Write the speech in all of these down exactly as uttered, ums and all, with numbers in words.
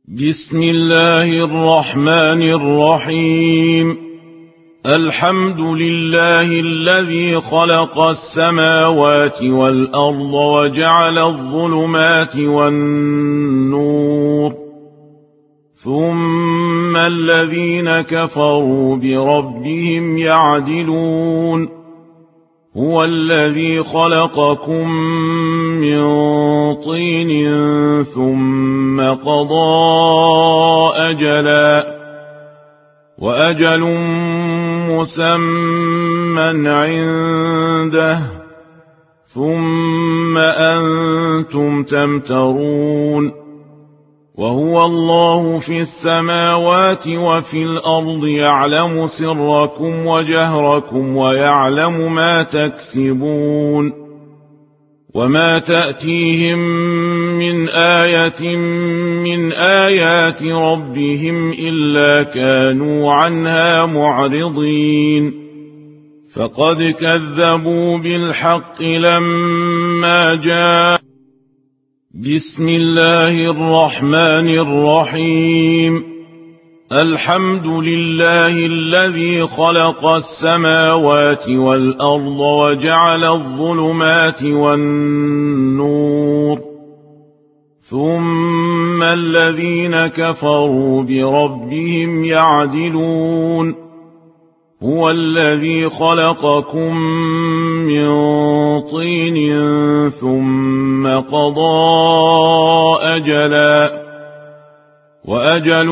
بسم الله الرحمن الرحيم. الحمد لله الذي خلق السماوات والأرض وجعل الظلمات والنور، ثم الذين كفروا بربهم يعدلون. هو الذي خلقكم من طين ثم قضى أجلا، وأجل مسمى عنده، ثم أنتم تمترون. وهو الله في السماوات وفي الأرض، يعلم سركم وجهركم ويعلم ما تكسبون. وما تأتيهم من آية من آيات ربهم إلا كانوا عنها معرضين. فقد كذبوا بالحق لما جاء. بسم الله الرحمن الرحيم. الحمد لله الذي خلق السماوات والأرض وجعل الظلمات والنور، ثم الذين كفروا بربهم يعدلون. هو الذي خلقكم من طين ثم قضى أجلا، وأجل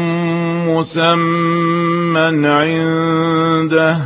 مسمى عنده،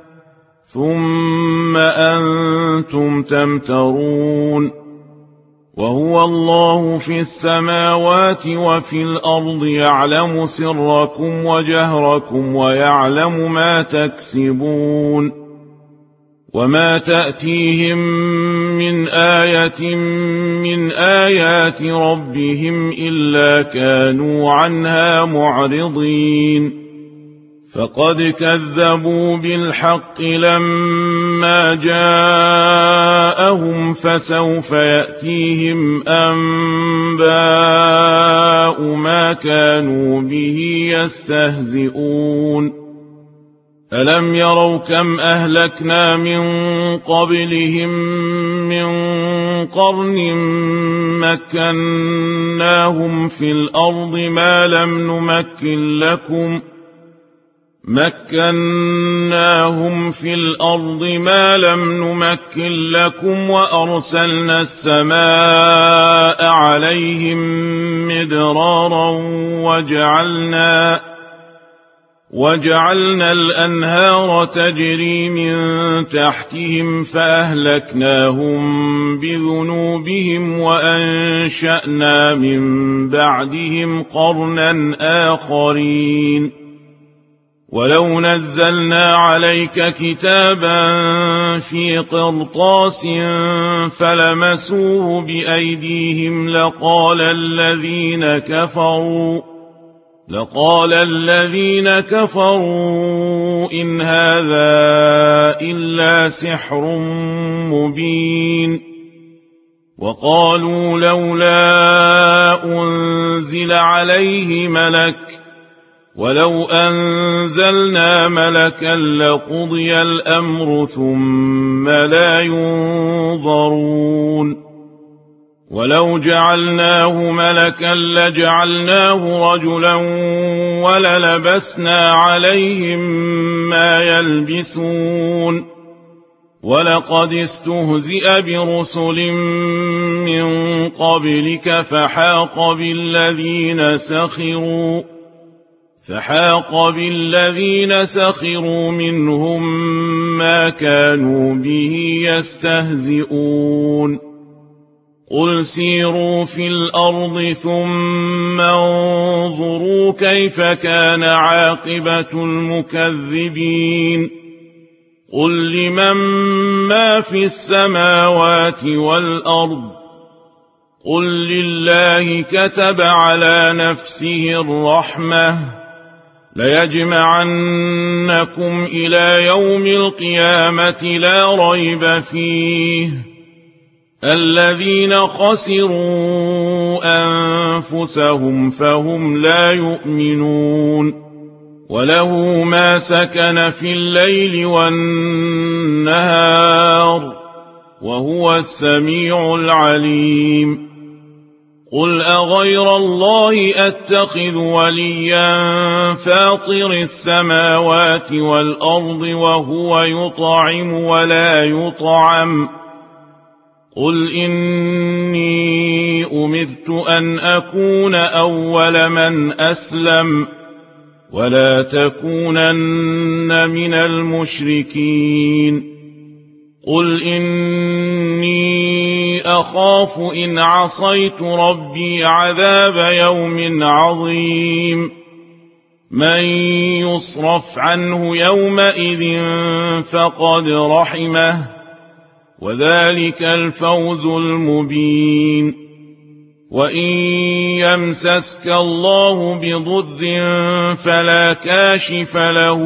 ثم أنتم تمترون. وهو الله في السماوات وفي الأرض، يعلم سركم وجهركم ويعلم ما تكسبون. وما تأتيهم من آية من آيات ربهم إلا كانوا عنها معرضين. فقد كذبوا بالحق لما جاءهم، فسوف يأتيهم أنباء ما كانوا به يستهزئون. ألم يروا كم أهلكنا من قبلهم من قرن مكناهم في الأرض ما لم نمكن لكم مكناهم في الأرض ما لم نمكن لكم وأرسلنا السماء عليهم مدرارا وجعلنا وجعلنا الأنهار تجري من تحتهم فأهلكناهم بذنوبهم وأنشأنا من بعدهم قرنا آخرين. ولو نزلنا عليك كتابا في قرطاس فلمسوه بأيديهم لقال الذين كفروا لقال الذين كفروا إن هذا إلا سحر مبين. وقالوا لولا أنزل عليه ملك، ولو أنزلنا ملكا لقضي الأمر ثم لا ينظرون. ولو جعلناه ملكا لجعلناه رجلا وللبسنا عليهم ما يلبسون. ولقد استهزئ برسل من قبلك فحاق بالذين سخروا فحاق بالذين سخروا منهم ما كانوا به يستهزئون. قل سيروا في الأرض ثم انظروا كيف كان عاقبة المكذبين. قل لمن ما في السماوات والأرض قل لله كتب على نفسه الرحمة ليجمعنكم إلى يوم القيامة لا ريب فيه الذين خسروا أنفسهم فهم لا يؤمنون وله ما سكن في الليل والنهار وهو السميع العليم قل أغير الله أتخذ وليا فاطر السماوات والأرض وهو يطعم ولا يطعم قل إني أمرت أن أكون أول من أسلم ولا تكونن من المشركين قل إني أخاف إن عصيت ربي عذاب يوم عظيم من يصرف عنه يومئذ فقد رحمه وذلك الفوز المبين وإن يمسسك الله بضر فلا كاشف له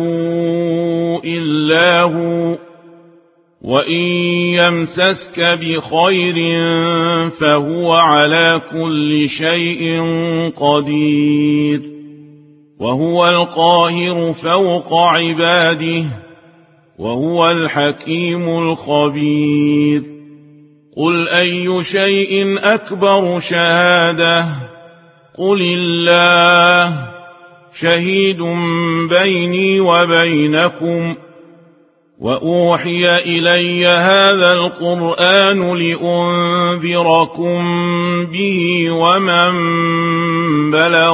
إلا هو وإن يمسسك بخير فهو على كل شيء قدير وهو القاهر فوق عباده وهو الحكيم الخبير قل أي شيء أكبر شهادة قل الله شهيد بيني وبينكم وأوحي إلي هذا القرآن لأنذركم به ومن بلغ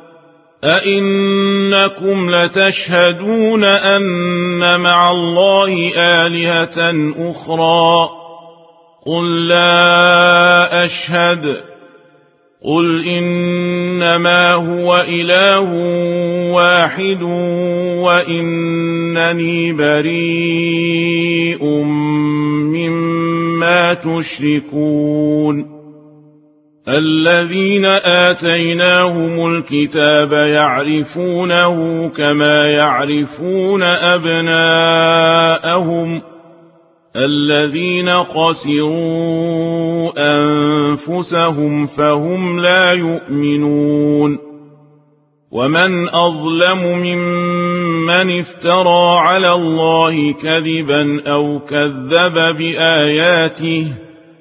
أئنكم لتشهدون أن مع الله آلهة أخرى قل لا أشهد قل إنما هو إله واحد وإنني بريء مما تشركون الذين آتيناهم الكتاب يعرفونه كما يعرفون أبناءهم الذين خسروا أنفسهم فهم لا يؤمنون ومن أظلم ممن افترى على الله كذبا أو كذب بآياته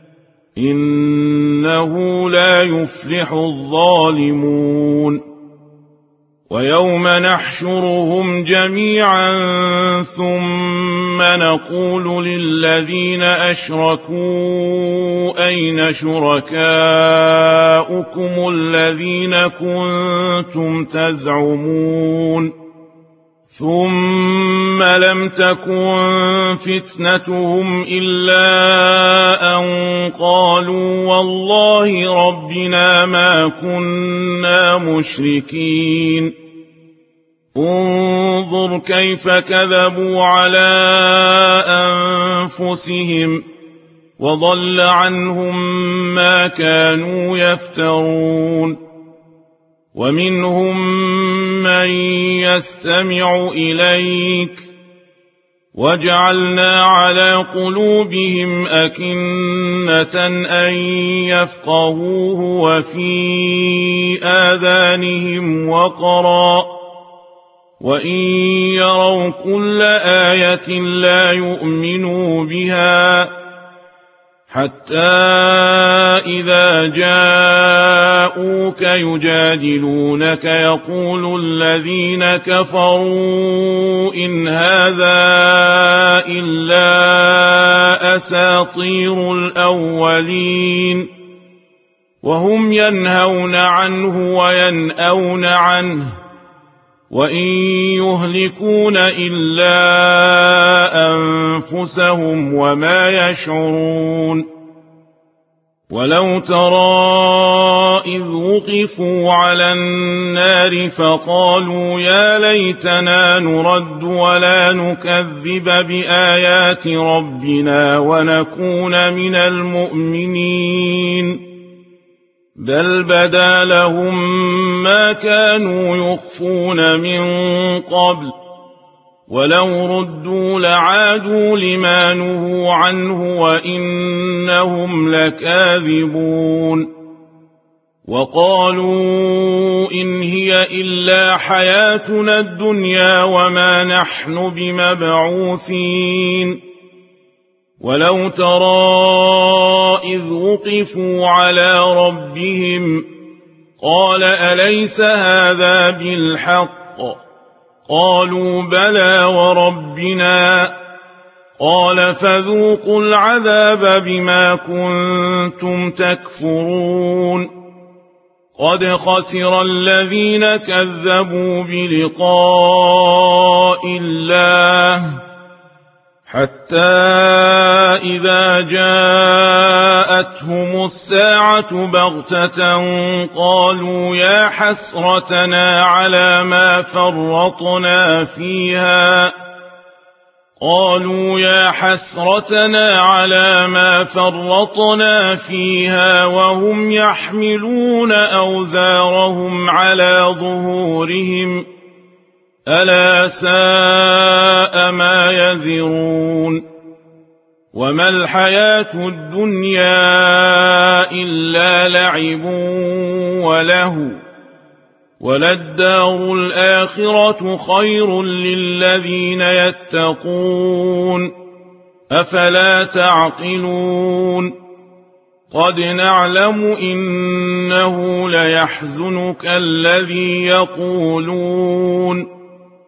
إنه لا يفلح الظالمون ويوم نحشرهم جميعا ثم نقول للذين أشركوا أين شركاؤكم الذين كنتم تزعمون ثم لم تكن فتنتهم إلا أن قالوا والله ربنا ما كنا مشركين انظر كيف كذبوا على أنفسهم وضل عنهم ما كانوا يفترون ومنهم من يستمع إليك وجعلنا على قلوبهم أكنة أن يفقهوه وفي آذانهم وقرا وإن يروا كل آية لا يؤمنوا بها حتى إذا جاءوك يجادلونك يقول الذين كفروا إن هذا إلا أساطير الأولين وهم ينهون عنه وينأون عنه وإن يهلكون إلا أنفسهم وما يشعرون ولو ترى إذ وقفوا على النار فقالوا يا ليتنا نرد ولا نكذب بآيات ربنا ونكون من المؤمنين بل بدا لهم ما كانوا يخفون من قبل ولو ردوا لعادوا لما نهوا عنه وإنهم لكاذبون وقالوا إن هي إلا حياتنا الدنيا وما نحن بمبعوثين ولو ترى إذ وقفوا على ربهم قال أليس هذا بالحق قالوا بلى وربنا قال فذوقوا العذاب بما كنتم تكفرون قد خسر الذين كذبوا بلقاء الله حتى إذا جاءتهم الساعة بغتة قالوا يا حسرتنا على ما فرطنا فيها قالوا يا حسرتنا على ما فرطنا فيها وهم يحملون أوزارهم على ظهورهم ألا ساء ما يزرون وما الحياة الدنيا إلا لعب وله وللدار الآخرة خير للذين يتقون أفلا تعقلون قد نعلم إنه ليحزنك الذي يقولون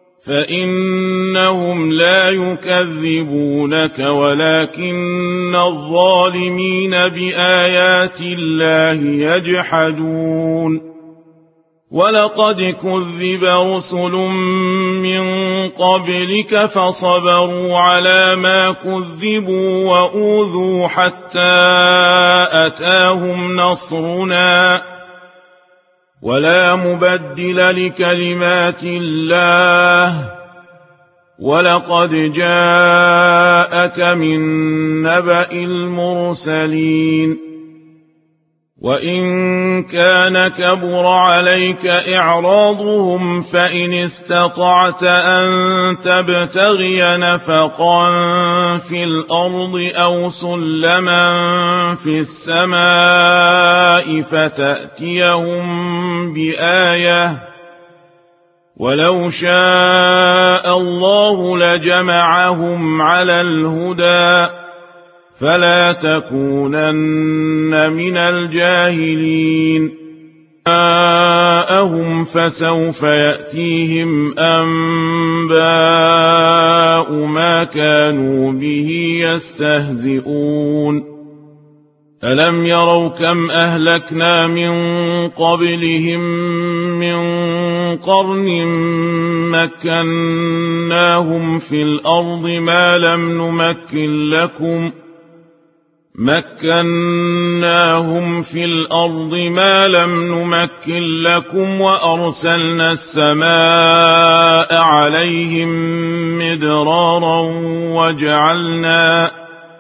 فإنهم لا يكذبونك ولكن الظالمين بآيات الله يجحدون ولقد كذب رسل من قبلك فصبروا على ما كذبوا وأوذوا حتى أتاهم نصرنا ولا مبدل لكلمات الله ولقد جاءك من نبأ المرسلين وإن كان كبر عليك إعراضهم فإن استطعت أن تبتغي نفقا في الأرض أو سلما في السماء فتأتيهم بآية ولو شاء الله لجمعهم على الهدى فلا تكونن من الجاهلين جاءهم فسوف يأتيهم أنباء ما كانوا به يستهزئون ألم يروا كم أهلكنا من قبلهم من قرن مكناهم في الأرض ما لم نمكن لكم مكناهم في الأرض ما لم نمكن لكم وأرسلنا السماء عليهم مدرارا وجعلنا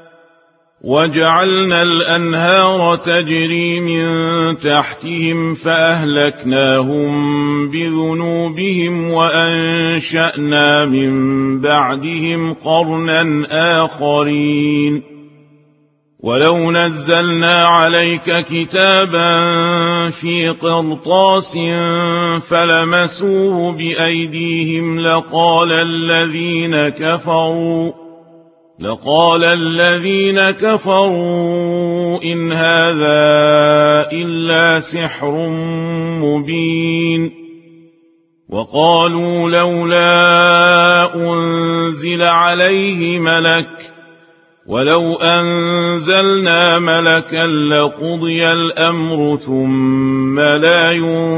وجعلنا الأنهار تجري من تحتهم فأهلكناهم بذنوبهم وأنشأنا من بعدهم قرنا آخرين ولو نزلنا عليك كتابا في قرطاس فلمسوه بأيديهم لقال الذين كفروا لقال الذين كفروا إن هذا إلا سحر مبين وقالوا لولا أنزل عليه ملك ولو أنزلنا ملكا لقضي الأمر ثم لا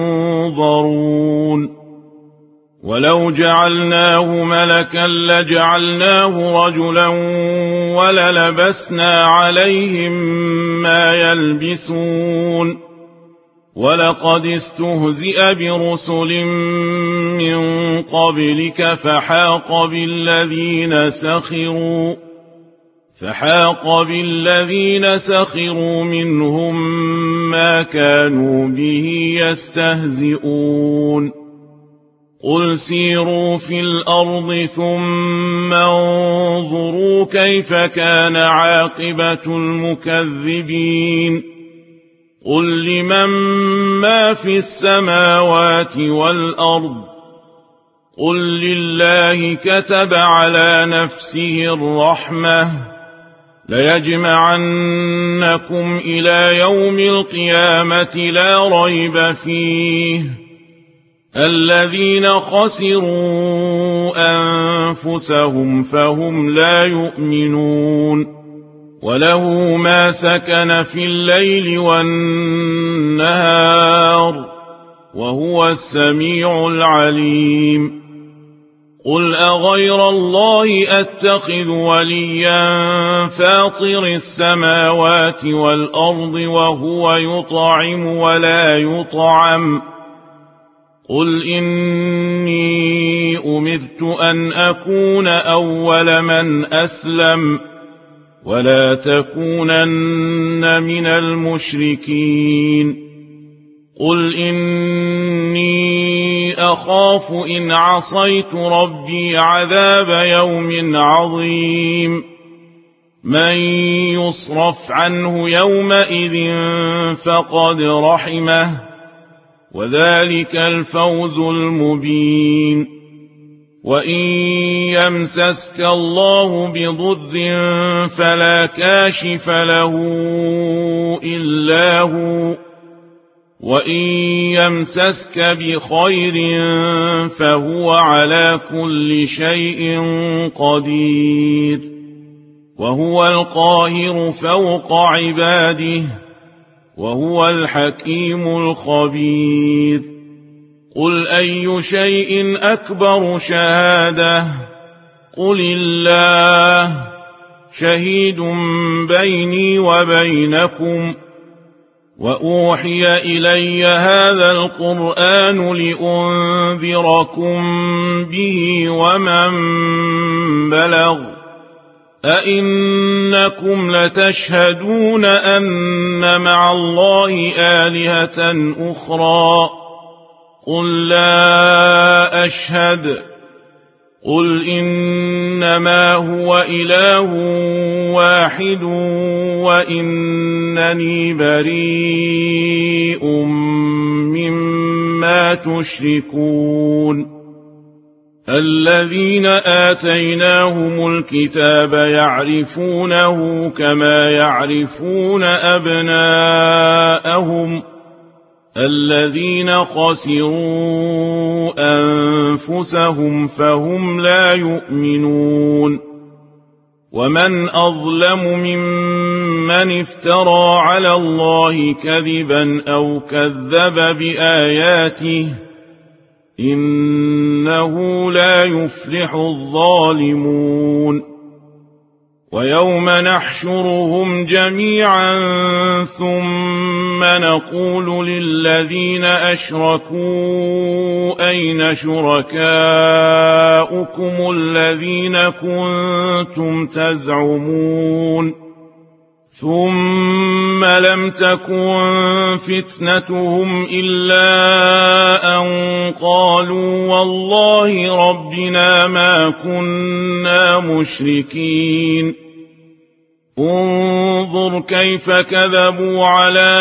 ينظرون ولو جعلناه ملكا لجعلناه رجلا وللبسنا عليهم ما يلبسون ولقد استهزئ برسل من قبلك فحاق بالذين سخروا فحاق بالذين سخروا منهم ما كانوا به يستهزئون قل سيروا في الأرض ثم انظروا كيف كان عاقبة المكذبين قل لمن ما في السماوات والأرض قل لله كتب على نفسه الرحمة ليجمعنكم إلى يوم القيامة لا ريب فيه الذين خسروا أنفسهم فهم لا يؤمنون وله ما سكن في الليل والنهار وهو السميع العليم قل أغير الله أتخذ وليا فاطر السماوات والأرض وهو يطعم ولا يطعم قل إني أمرت أن أكون أول من أسلم ولا تكونن من المشركين قل إني أخاف إن عصيت ربي عذاب يوم عظيم من يصرف عنه يومئذ فقد رحمه وذلك الفوز المبين وإن يمسسك الله بضر فلا كاشف له إلا هو وإن يمسسك بخير فهو على كل شيء قدير وهو القاهر فوق عباده وهو الحكيم الخبير قل أي شيء أكبر شهادة قل الله شهيد بيني وبينكم وأوحي إلي هذا القرآن لأنذركم به ومن بلغ أئنكم لتشهدون أن مع الله آلهة أخرى قل لا أشهد قل إنما هو إله واحد وإنني بريء مما تشركون الذين آتيناهم الكتاب يعرفونه كما يعرفون أبناءهم الذين خسروا أنفسهم فهم لا يؤمنون ومن أظلم ممن افترى على الله كذبا أو كذب بآياته إنه لا يفلح الظالمون ويوم نحشرهم جميعا ثم نقول للذين أشركوا أين شركاؤكم الذين كنتم تزعمون ثم لم تكن فتنتهم إلا أن قالوا والله ربنا ما كنا مشركين انظر كيف كذبوا على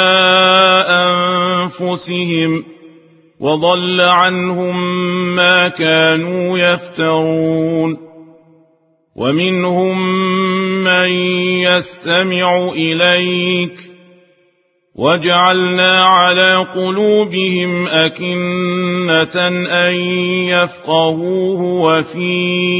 أنفسهم وضل عنهم ما كانوا يفترون ومنهم من يستمع إليك وجعلنا على قلوبهم أكنة أن يفقهوه وفي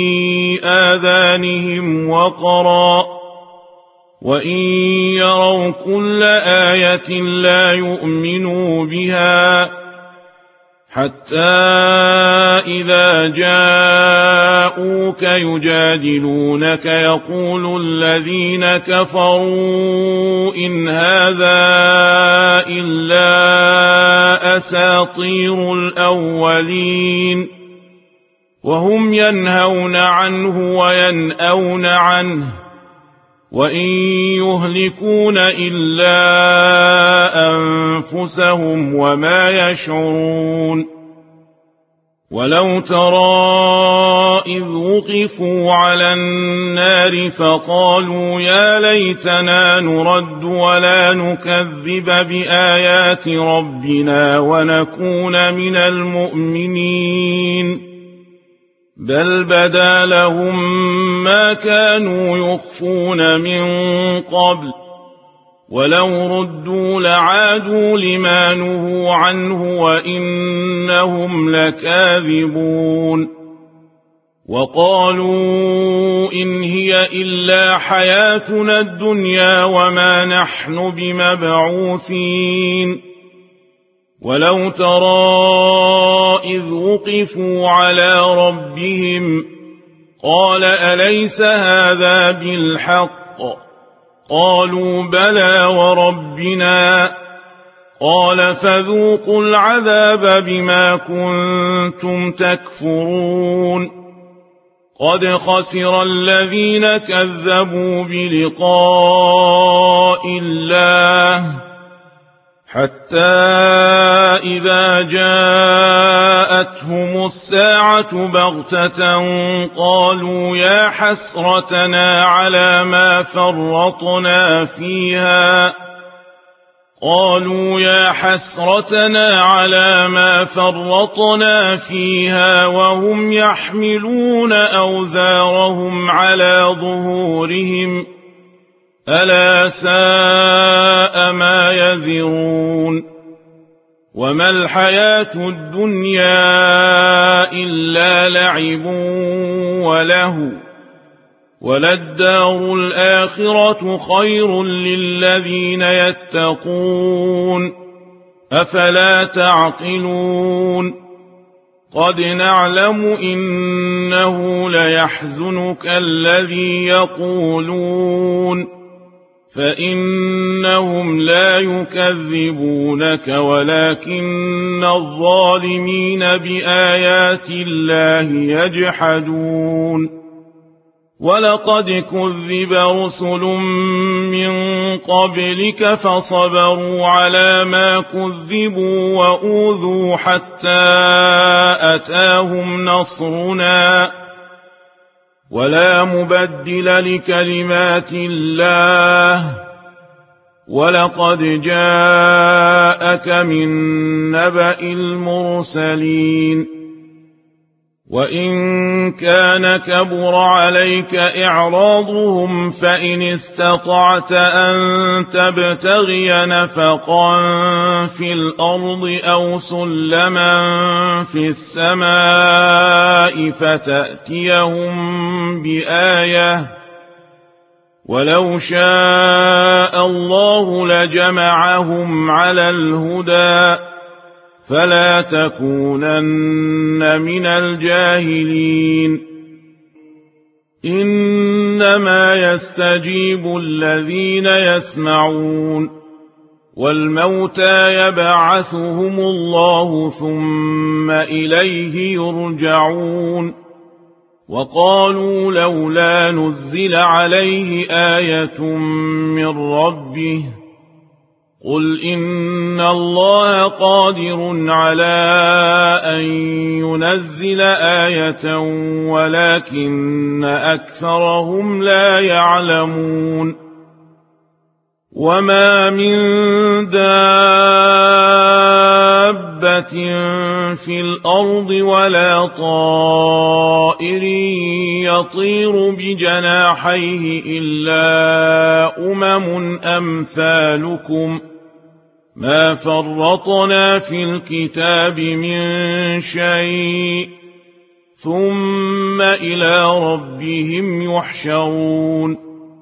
آذانهم وقرا وإن يروا كل آية لا يؤمنوا بها حتى إذا جاءوك يجادلونك يقول الذين كفروا إن هذا إلا أساطير الأولين وهم ينهون عنه وينأون عنه وإن يهلكون إلا أنفسهم وما يشعرون ولو ترى إذ وقفوا على النار فقالوا يا ليتنا نرد ولا نكذب بآيات ربنا ونكون من المؤمنين بل بدا لهم ما كانوا يخفون من قبل ولو ردوا لعادوا لما نهوا عنه وإنهم لكاذبون وقالوا إن هي إلا حياتنا الدنيا وما نحن بمبعوثين ولو ترى إذ وقفوا على ربهم قال أليس هذا بالحق قالوا بلى وربنا قال فذوقوا العذاب بما كنتم تكفرون قد خسر الذين كذبوا بلقاء الله حتى إذا جاءتهم الساعة بغتة قالوا يا حسرتنا على ما فرطنا فيها قالوا يا حسرتنا على ما فرطنا فيها وهم يحملون أوزارهم على ظهورهم ألا ساء ما يزرون وما الحياة الدنيا إلا لعب وله وللدار الآخرة خير للذين يتقون أفلا تعقلون قد نعلم إنه ليحزنك الذي يقولون فإنهم لا يكذبونك ولكن الظالمين بآيات الله يجحدون ولقد كذب رسل من قبلك فصبروا على ما كذبوا وأوذوا حتى أتاهم نصرنا ولا مبدل لكلمات الله ولقد جاءك من نبأ المرسلين وإن كان كبر عليك إعراضهم فإن استطعت أن تبتغي نفقا في الأرض أو سلما في السماء فتأتيهم بآية ولو شاء الله لجمعهم على الهدى فلا تكونن من الجاهلين إنما يستجيب الذين يسمعون والموتى يبعثهم الله ثم إليه يرجعون وقالوا لولا نزل عليه آية من ربه قل إن الله قادر على أن ينزل آية ولكن أكثرهم لا يعلمون وما من دابة في الأرض ولا طائر يطير بجناحيه إلا أمم أمثالكم ما فرطنا في الكتاب من شيء ثم إلى ربهم يحشرون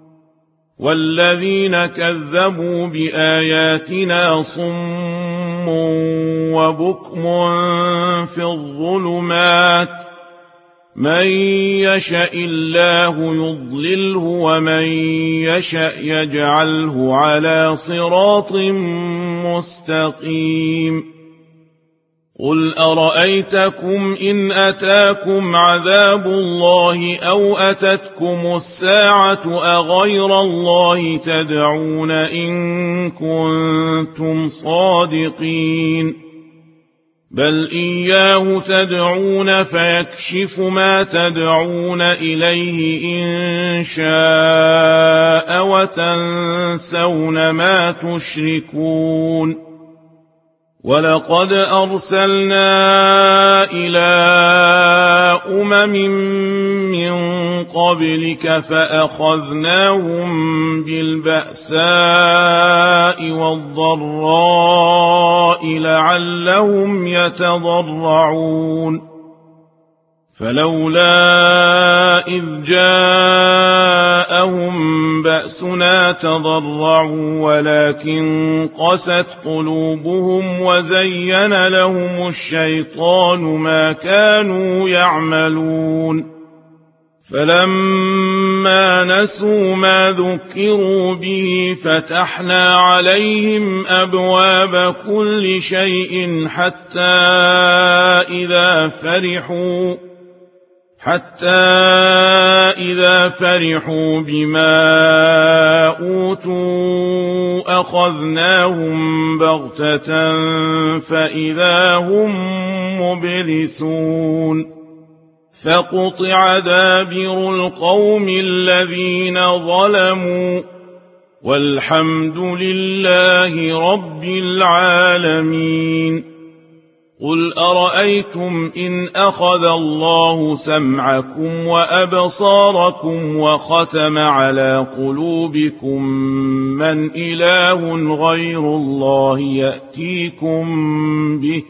والذين كذبوا بآياتنا صم وبكم في الظلمات من يشاء الله يضلله ومن يشاء يجعله على صراط مستقيم قل أرأيتكم إن أتاكم عذاب الله أو أتتكم الساعة أغير الله تدعون إن كنتم صادقين بل إياه تدعون فيكشف ما تدعون إليه إن شاء وتنسون ما تشركون ولقد أرسلنا إلى أمم من قبلك فأخذناهم بالبأساء والضراء لعلهم يتضرعون فلولا إذ جاءهم بأسنا تضرعوا ولكن قست قلوبهم وزين لهم الشيطان ما كانوا يعملون فلما نسوا ما ذكروا به فتحنا عليهم أبواب كل شيء حتى إذا فرحوا حتى إذا فرحوا بما أوتوا أخذناهم بغتة فإذا هم مبلسون فقطع دابر القوم الذين ظلموا والحمد لله رب العالمين قل أرأيتم إن أخذ الله سمعكم وأبصاركم وختم على قلوبكم من إله غير الله يأتيكم به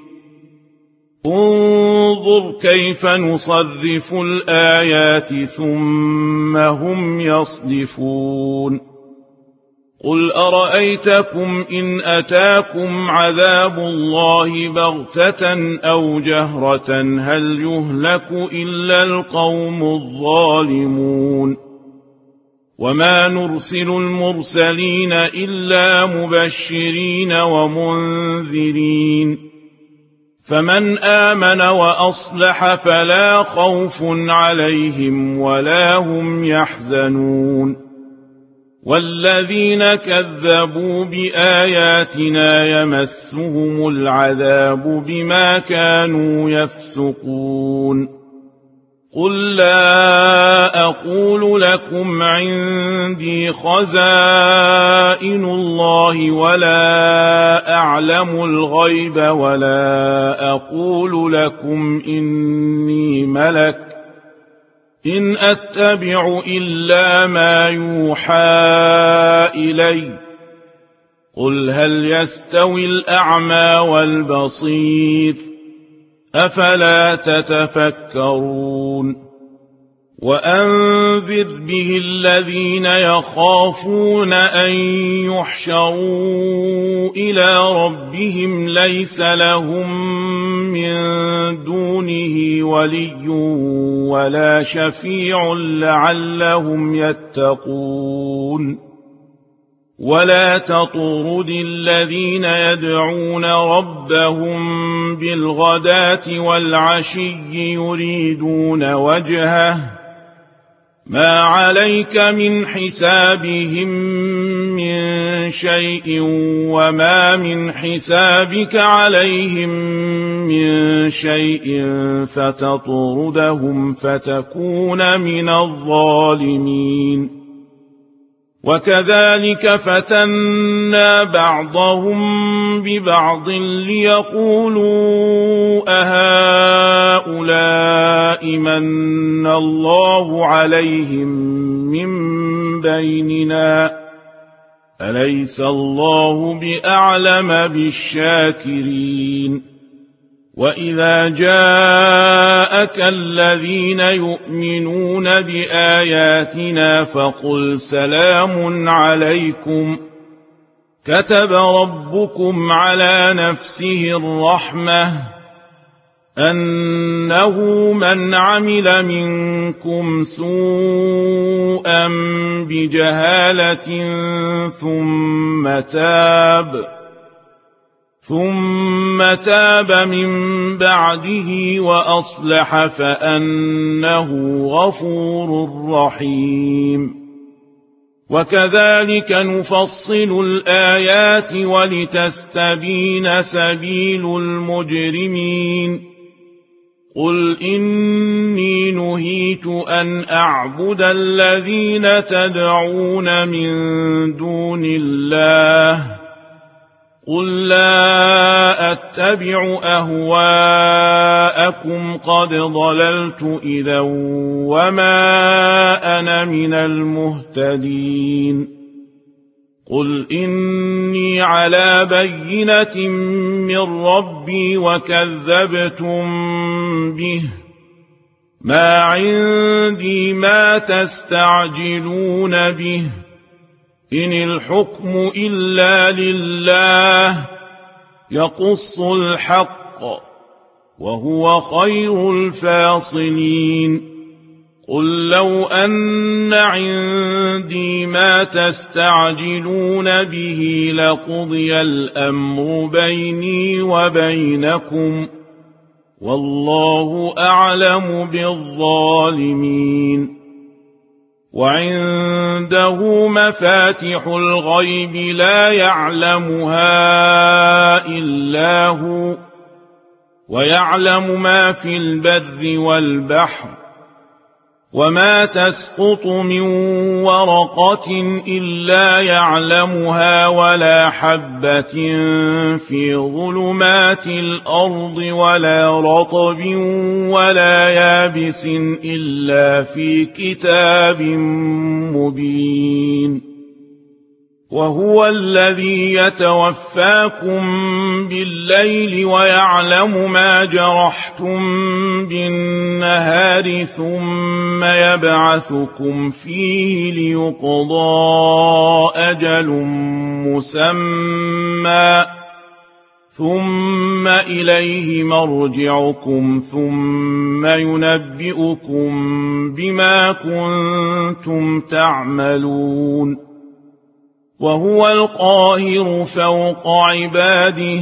انظر كيف نصرف الآيات ثم هم يصدفون قل أرأيتكم إن أتاكم عذاب الله بغتة أو جهرة هل يهلك إلا القوم الظالمون وما نرسل المرسلين إلا مبشرين ومنذرين فمن آمن وأصلح فلا خوف عليهم ولا هم يحزنون والذين كذبوا بآياتنا يمسهم العذاب بما كانوا يفسقون قل لا أقول لكم عندي خزائن الله ولا أعلم الغيب ولا أقول لكم إني ملك إن أتبع إلا ما يوحى إلي قل هل يستوي الأعمى والبصير أفلا تتفكرون وأنذر به الذين يخافون أن يحشروا إلى ربهم ليس لهم من دونه ولي ولا شفيع لعلهم يتقون ولا تطرد الذين يدعون ربهم بالغداة والعشي يريدون وجهه ما عليك من حسابهم من شيء وما من حسابك عليهم من شيء فتطردهم فتكون من الظالمين وكذلك فتنا بعضهم ببعض ليقولوا أهؤلاء من الله عليهم من بيننا أليس الله بأعلم بالشاكرين وإذا جاءك الذين يؤمنون بآياتنا فقل سلام عليكم كتب ربكم على نفسه الرحمة أنه من عمل منكم سوءا بجهالة ثم تاب ثم تاب من بعده وأصلح فأنه غفور رحيم وكذلك نفصل الآيات ولتستبين سبيل المجرمين قل إني نهيت أن أعبد الذين تدعون من دون الله قل لا أتبع أهواءكم قد ضللت إذا وما أنا من المهتدين قل إني على بينة من ربي وكذبتم به ما عندي ما تستعجلون به إن الحكم إلا لله يقص الحق وهو خير الفاصلين قل لو أن عندي ما تستعجلون به لقضي الأمر بيني وبينكم والله أعلم بالظالمين وعنده مفاتح الغيب لا يعلمها إلا هو ويعلم ما في البر والبحر وما تسقط من ورقة إلا يعلمها ولا حبة في ظلمات الأرض ولا رطب ولا يابس إلا في كتاب مبين وهو الذي يتوفاكم بالليل ويعلم ما جرحتم بالنهار ثم يبعثكم فيه ليقضى أجل مسمى ثم إليه مرجعكم ثم ينبئكم بما كنتم تعملون وهو القاهر فوق عباده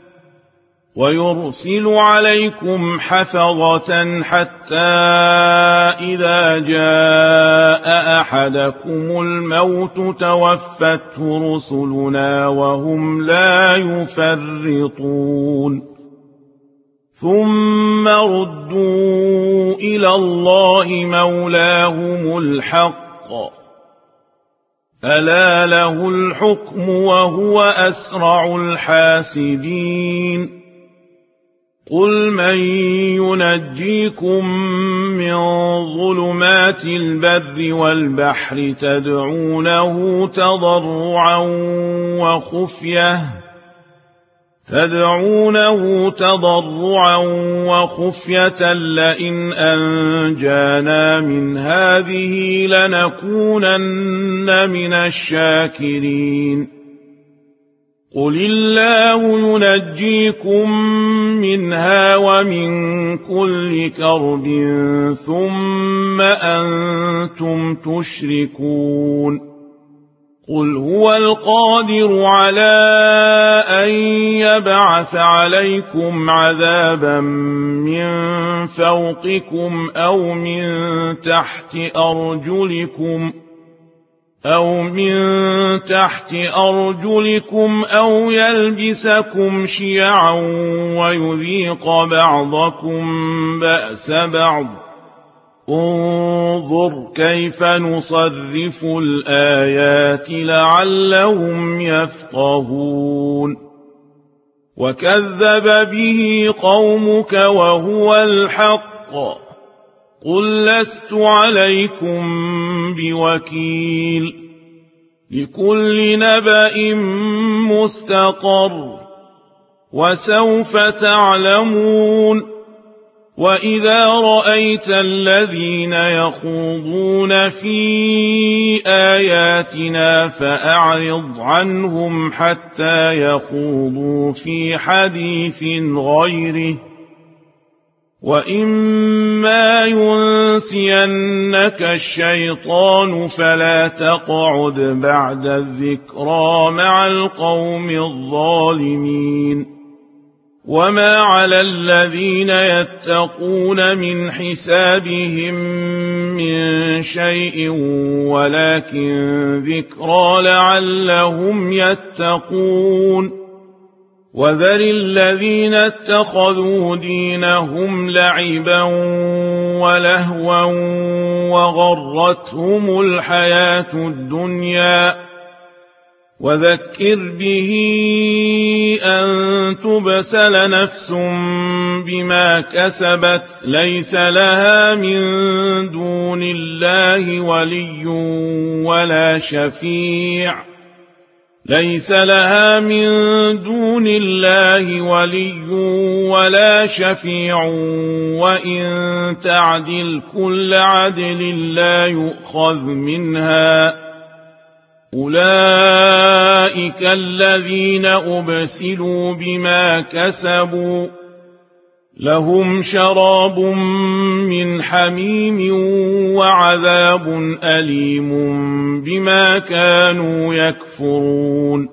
ويرسل عليكم حفظة حتى إذا جاء أحدكم الموت توفته رسلنا وهم لا يفرطون ثم ردوا إلى الله مولاهم الحق ألا له الحكم وهو أسرع الحاسبين قل من ينجيكم من ظلمات البر والبحر تدعونه تضرعا وخفية تدعونه تضرعا وخفية لئن أنجانا من هذه لنكونن من الشاكرين قل الله ينجيكم منها ومن كل كرب ثم أنتم تشركون قل هو القادر على أن يبعث عليكم عذابا من فوقكم أو من تحت أرجلكم أو من تحت أرجلكم أو يلبسكم شيعا ويذيق بعضكم بأس بعض انظر كيف نصرف الآيات لعلهم يفقهون وكذب به قومك وهو الحق قل لست عليكم بوكيل لكل نبأ مستقر وسوف تعلمون وإذا رأيت الذين يخوضون في آياتنا فأعرض عنهم حتى يخوضوا في حديث غيره وإما ينسينك الشيطان فلا تقعد بعد الذكرى مع القوم الظالمين وما على الذين يتقون من حسابهم من شيء ولكن ذكرى لعلهم يتقون وذر الذين اتخذوا دينهم لعبا ولهوا وغرتهم الحياة الدنيا وذكر به أن تبسل نفس بما كسبت ليس لها من دون الله ولي ولا شفيع ليس لها من دون الله ولي ولا شفيع وإن تعدل كل عدل لا يؤخذ منها أولئك الذين أبسلوا بما كسبوا لهم شراب من حميم وعذاب أليم بما كانوا يكفرون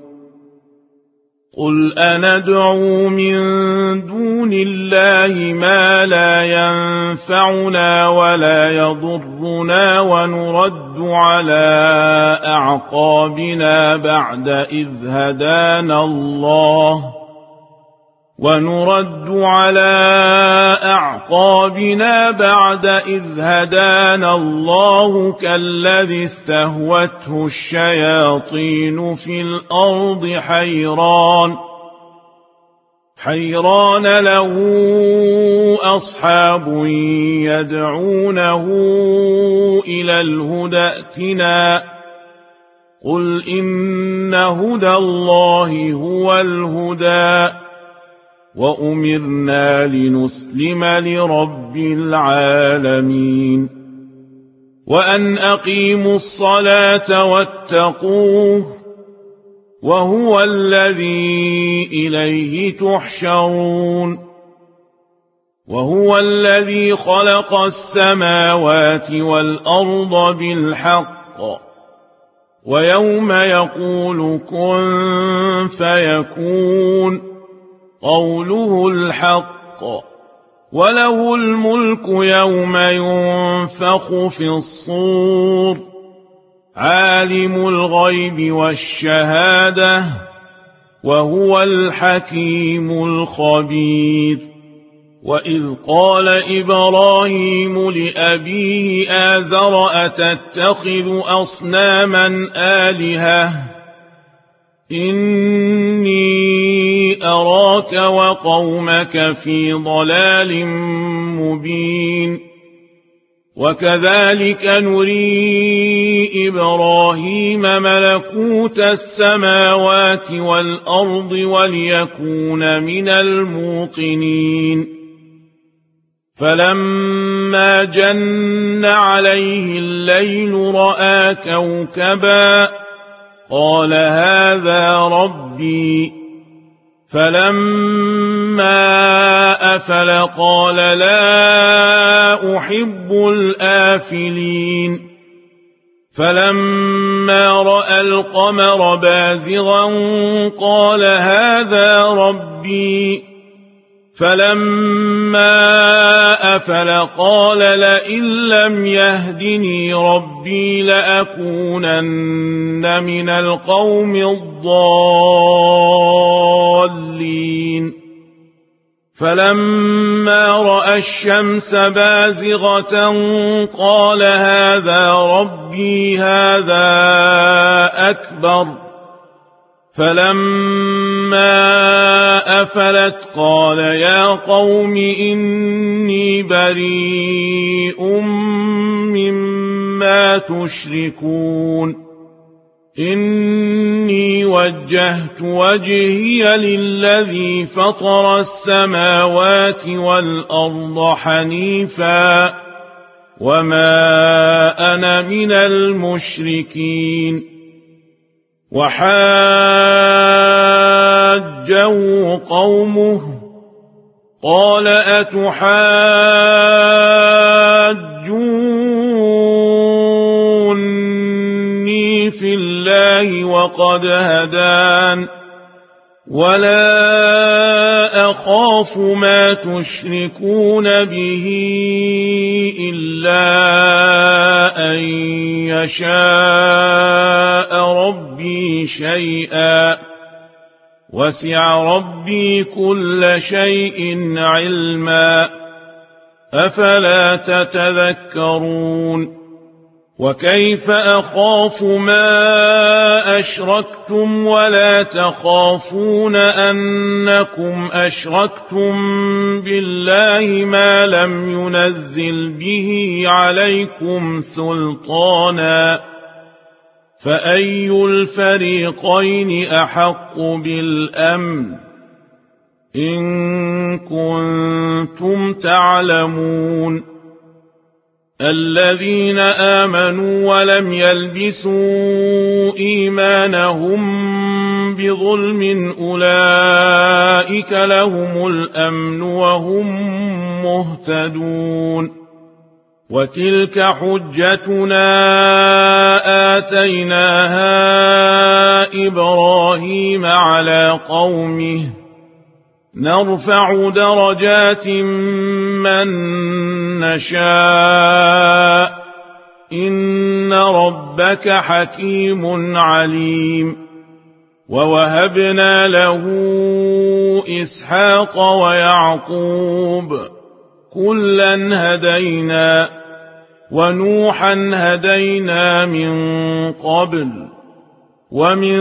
قل أندعو من دون الله ما لا ينفعنا ولا يضرنا ونرد على أعقابنا بعد إذ هدانا الله ونرد على أعقابنا بعد إذ هدانا الله كالذي استهوته الشياطين في الأرض حيران حيران له أصحاب يدعونه إلى الهدى ائتنا قل إن هدى الله هو الهدى وأمرنا لنسلم لرب العالمين وأن أقيموا الصلاة واتقوه وهو الذي إليه تحشرون وهو الذي خلق السماوات والأرض بالحق ويوم يقول كن فيكون قوله الحق وله الملك يوم ينفخ في الصور عالم الغيب والشهادة وهو الحكيم الخبير وإذ قال إبراهيم لأبيه آزر أتتخذ أصناما آلهة إني أراك وقومك في ضلال مبين وكذلك نري إبراهيم ملكوت السماوات والأرض وليكون من الموقنين فلما جن عليه الليل رأى كوكبا قال هذا ربي فلما أفل قال لا أحب الآفلين فلما رأى القمر بازغا قال هذا ربي فلما أفل قال لئن لم يهدني ربي لأكونن من القوم الضالين فلما رأى الشمس بازغة قال هذا ربي هذا أكبر فلما أفلت قال يا قوم إني بريء مما تشركون إني وجهت وجهي للذي فطر السماوات والأرض حنيفا وما أنا من المشركين وحاجه قومه قال أتحاجوني في الله وقد هدان ولا أخاف ما تشركون به إلا أن يشاء ربي شيئا وسع ربي كل شيء علما أفلا تتذكرون وكيف أخاف ما أشركتم ولا تخافون أنكم أشركتم بالله ما لم ينزل به عليكم سلطانا فأي الفريقين أحق بالأمن إن كنتم تعلمون الذين آمنوا ولم يلبسوا إيمانهم بظلم أولئك لهم الأمن وهم مهتدون وتلك حجتنا آتيناها إبراهيم على قومه نرفع درجات من نشاء إن ربك حكيم عليم ووهبنا له إسحاق ويعقوب كلا هدينا ونوحا هدينا من قبل ومن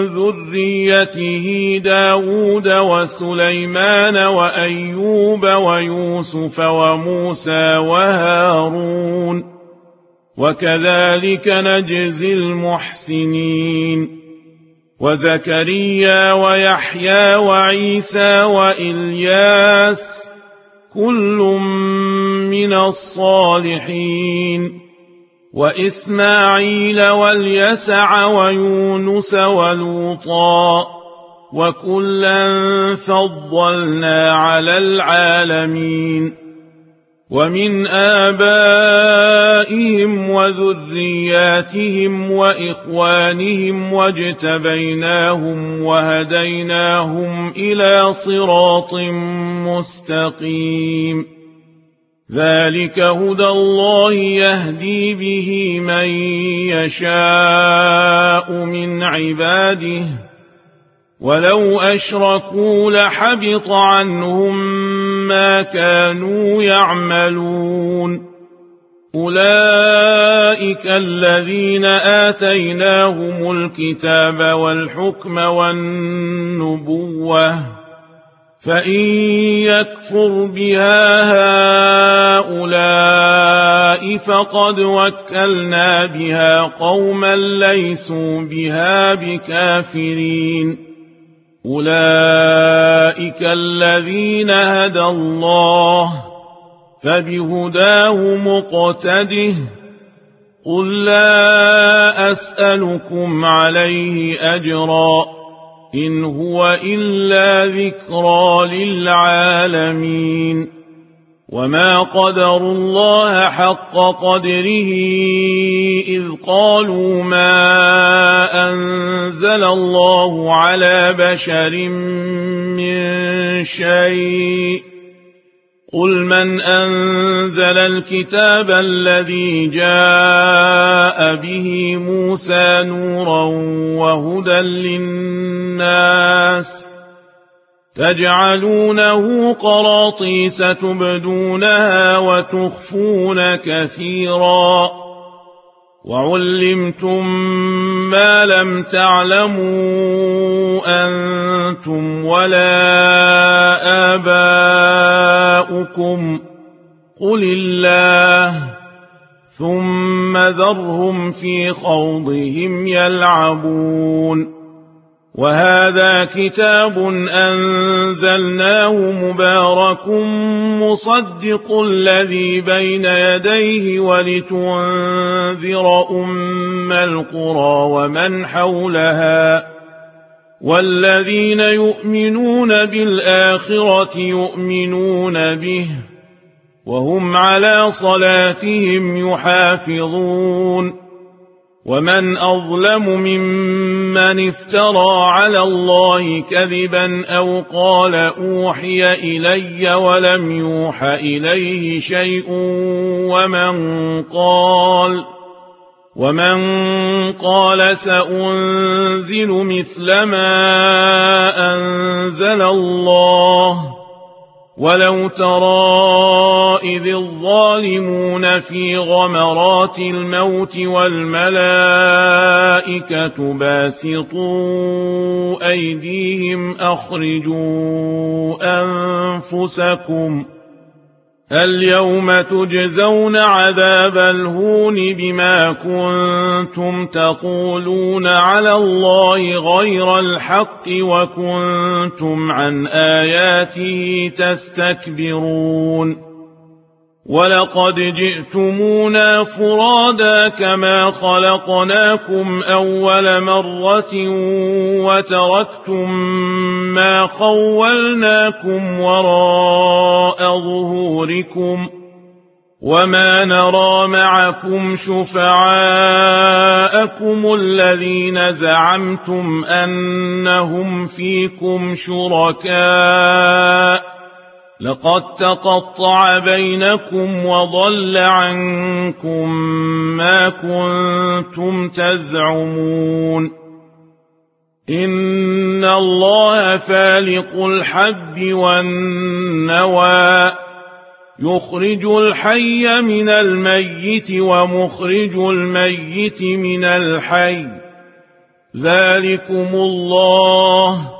ذريته داود وسليمان وأيوب ويوسف وموسى وهارون وكذلك نجزي المحسنين وزكريا ويحيى وعيسى وإلياس كل من الصالحين وإسماعيل واليسع ويونس ولوطا وكلا فضلنا على العالمين ومن آبائهم وذرياتهم وإخوانهم واجتبيناهم وهديناهم إلى صراط مستقيم ذلك هدى الله يهدي به من يشاء من عباده ولو أشركوا لحبط عنهم ما كانوا يعملون أولئك الذين آتيناهم الكتاب والحكم والنبوة فإن يكفر بها هؤلاء فقد وكلنا بها قوما ليسوا بها بكافرين أولئك الذين هدى الله فبهداه مقتده قل لا أسألكم عليه أجرا إن هو إلا ذكرى للعالمين وما قدروا الله حق قدره إذ قالوا ما أنزل الله على بشر من شيء قل من أنزل الكتاب الذي جاء به موسى نورا وهدى للناس تجعلونه قراطيس تبدونها وتخفون كثيرا وعلمتم ما لم تعلموا أنتم ولا آباؤكم قل الله ثم ذرهم في خوضهم يلعبون وهذا كتاب أنزلناه مبارك مصدق الذي بين يديه ولتنذر أم القرى ومن حولها والذين يؤمنون بالآخرة يؤمنون به وهم على صلاتهم يحافظون ومن أظلم ممن افترى على الله كذبا أو قال أوحي إلي ولم يوح إليه شيء ومن قال ومن قال سأنزل مثل ما أنزل الله ولو ترى إذ الظالمون في غمرات الموت والملائكة باسطوا أيديهم أخرجوا أنفسكم اليوم تجزون عذاب الهون بما كنتم تقولون على الله غير الحق وكنتم عن آياته تستكبرون ولقد جئتمونا فرادا كما خلقناكم أول مرة وتركتم ما خولناكم وراء ظهوركم وما نرى معكم شفعاءكم الذين زعمتم أنهم فيكم شركاء لقد تقطع بينكم وضل عنكم ما كنتم تزعمون إن الله فالق الحب والنوى يخرج الحي من الميت ومخرج الميت من الحي ذلكم الله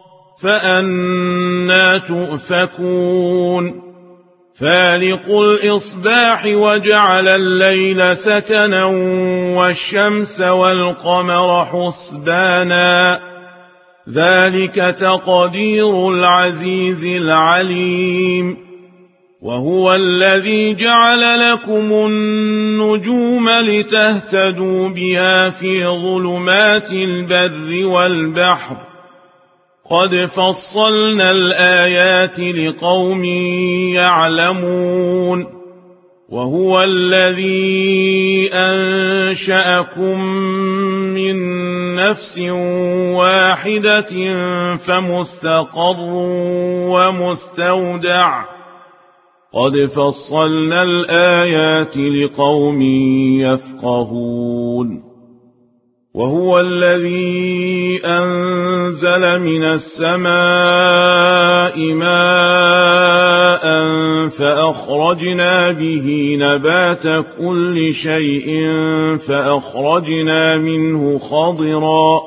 فأنى تؤفكون فالق الإصباح وجعل الليل سكنا والشمس والقمر حسبانا ذلك تقدير العزيز العليم وهو الذي جعل لكم النجوم لتهتدوا بها في ظلمات البر والبحر قد فصلنا الآيات لقوم يعلمون وهو الذي أنشأكم من نفس واحدة فمستقر ومستودع قد فصلنا الآيات لقوم يفقهون وهو الذي أنزل من السماء ماء فأخرجنا به نبات كل شيء فأخرجنا منه خضرا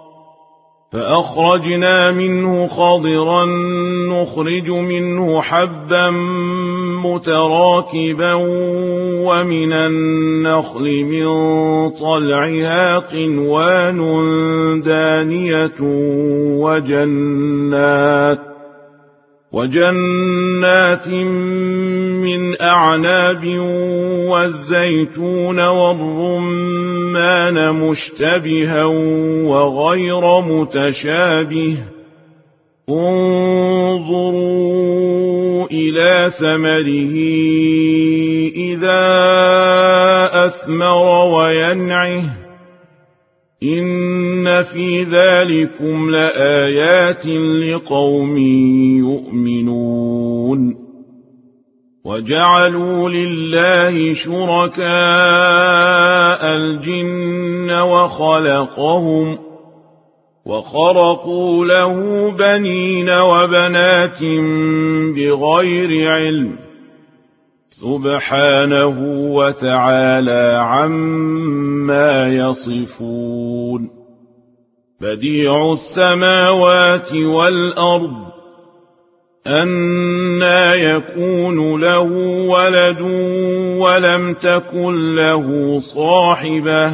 فأخرجنا منه خضرا نخرج منه حبا متراكبا ومن النخل من طلعها قنوان دانية وجنات وجنات من أعناب والزيتون والرمان مشتبها وغير متشابه انظروا إلى ثمره إذا أثمر وينعه إن في ذلكم لآيات لقوم يؤمنون وجعلوا لله شركاء الجن وخلقهم وخرقوا له بنين وبنات بغير علم سبحانه وتعالى عما يصفون بديع السماوات والأرض أنى يكون له ولد ولم تكن له صاحبة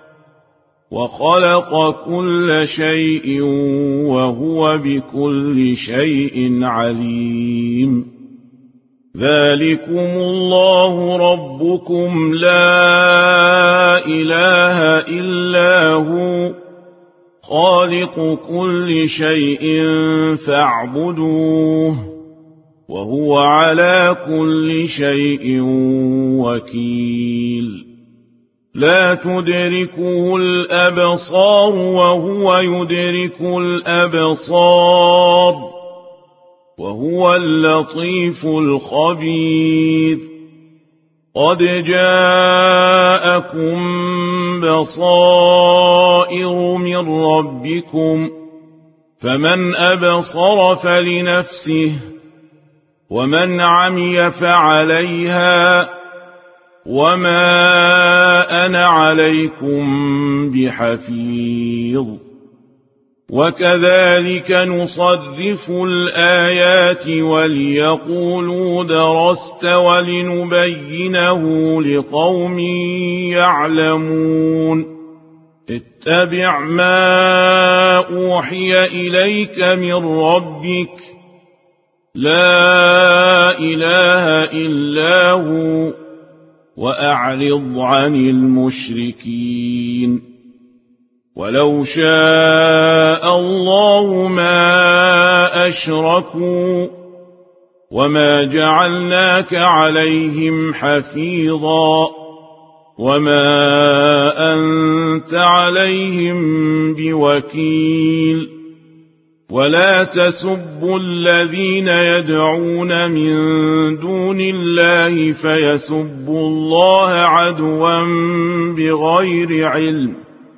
وخلق كل شيء وهو بكل شيء عليم ذلكم الله ربكم لا إله إلا هو خالق كل شيء فاعبدوه وهو على كل شيء وكيل لا تدركه الأبصار وهو يدرك الأبصار وهو اللطيف الخبير قد جاءكم بصائر من ربكم فمن أبصر فلنفسه ومن عمي فعليها وما أنا عليكم بحفيظ وكذلك نصرف الآيات وليقولوا درست ولنبينه لقوم يعلمون اتبع ما أوحي إليك من ربك لا إله إلا هو وأعرض عن المشركين ولو شاء الله ما أشركوا وما جعلناك عليهم حفيظا وما أنت عليهم بوكيل ولا تسبوا الذين يدعون من دون الله فيسبوا الله عدوا بغير علم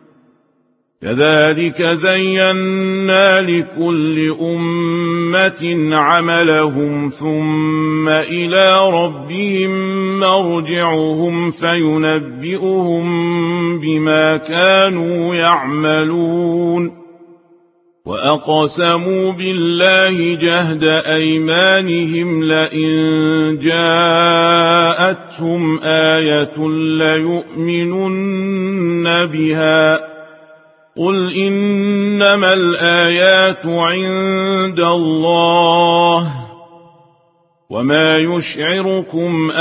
كذلك زينا لكل أمة عملهم ثم إلى ربهم مرجعهم فينبئهم بما كانوا يعملون وأقسموا بالله جهد أيمانهم لئن جاءتهم آية ليؤمنن بها قل إنما الآيات عند الله وما يشعركم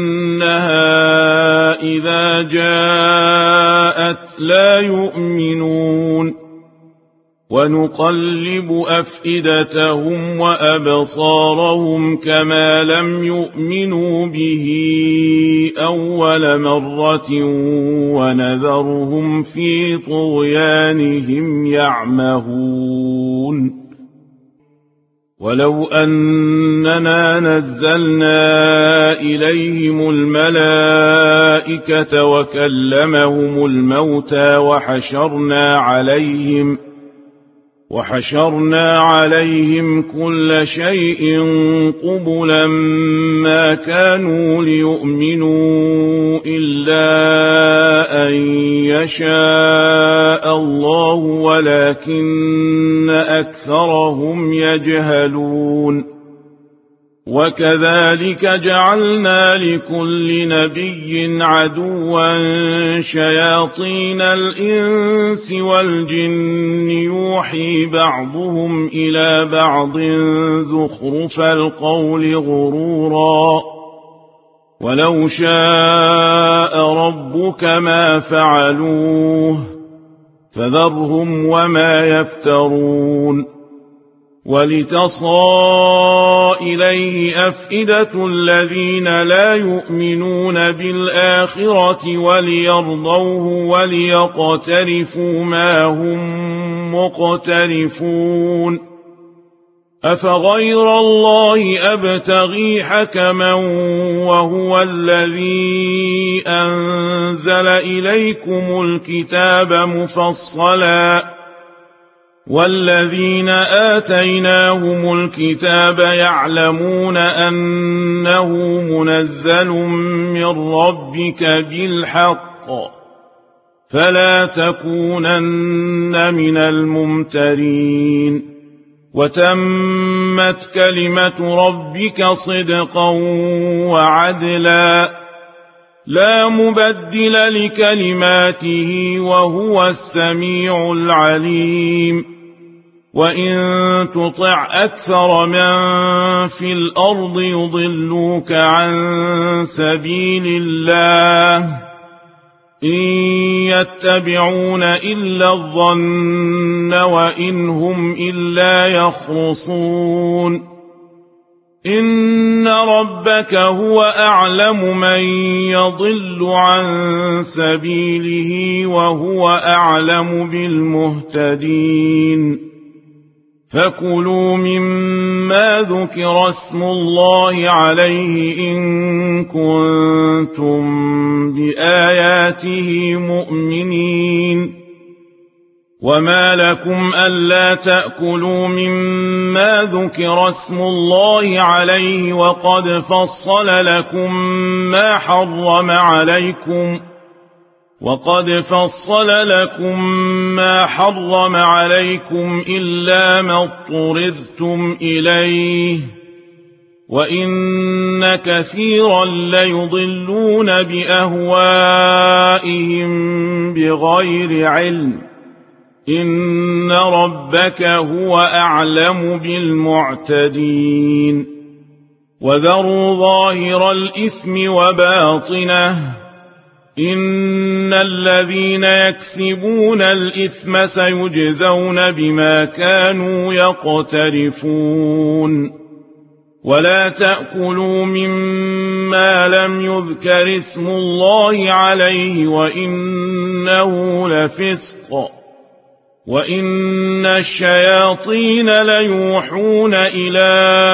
أنها إذا جاءت لا يؤمنون ونقلب أفئدتهم وأبصارهم كما لم يؤمنوا به أول مرة ونذرهم في طغيانهم يعمهون ولو أننا نزلنا إليهم الملائكة وكلمهم الموتى وحشرنا عليهم وحشرنا عليهم كل شيء قبلا ما كانوا ليؤمنوا إلا أن يشاء الله ولكن أكثرهم يجهلون وكذلك جعلنا لكل نبي عدوا شياطين الإنس والجن يوحي بعضهم إلى بعض زخرف القول غرورا ولو شاء ربك ما فعلوه فذرهم وما يفترون ولتصغى إليه أفئدة الذين لا يؤمنون بالآخرة وليرضوه وليقترفوا ما هم مقترفون أفغير الله أبتغي حكما وهو الذي أنزل إليكم الكتاب مفصلا والذين آتيناهم الكتاب يعلمون أنه منزل من ربك بالحق فلا تكونن من الممترين وتمت كلمة ربك صدقا وعدلا لا مبدل لكلماته وهو السميع العليم وإن تطع أكثر من في الأرض يضلوك عن سبيل الله إن يتبعون إلا الظن وإن هم إلا يخرصون إن ربك هو أعلم من يضل عن سبيله وهو أعلم بالمهتدين فكلوا مما ذكر اسم الله عليه إن كنتم بآياته مؤمنين وما لكم ألا تأكلوا مما ذكر اسم الله عليه وقد فصل لكم ما حرم عليكم وقد فصل لكم ما حرم عليكم إلا ما اضطررتم إليه وإن كثيرا ليضلون بأهوائهم بغير علم إن ربك هو أعلم بالمعتدين وذروا ظاهر الإثم وباطنه إن الذين يكسبون الإثم سيجزون بما كانوا يقترفون ولا تأكلوا مما لم يذكر اسم الله عليه وإنه لفسق وإن الشياطين ليوحون إلى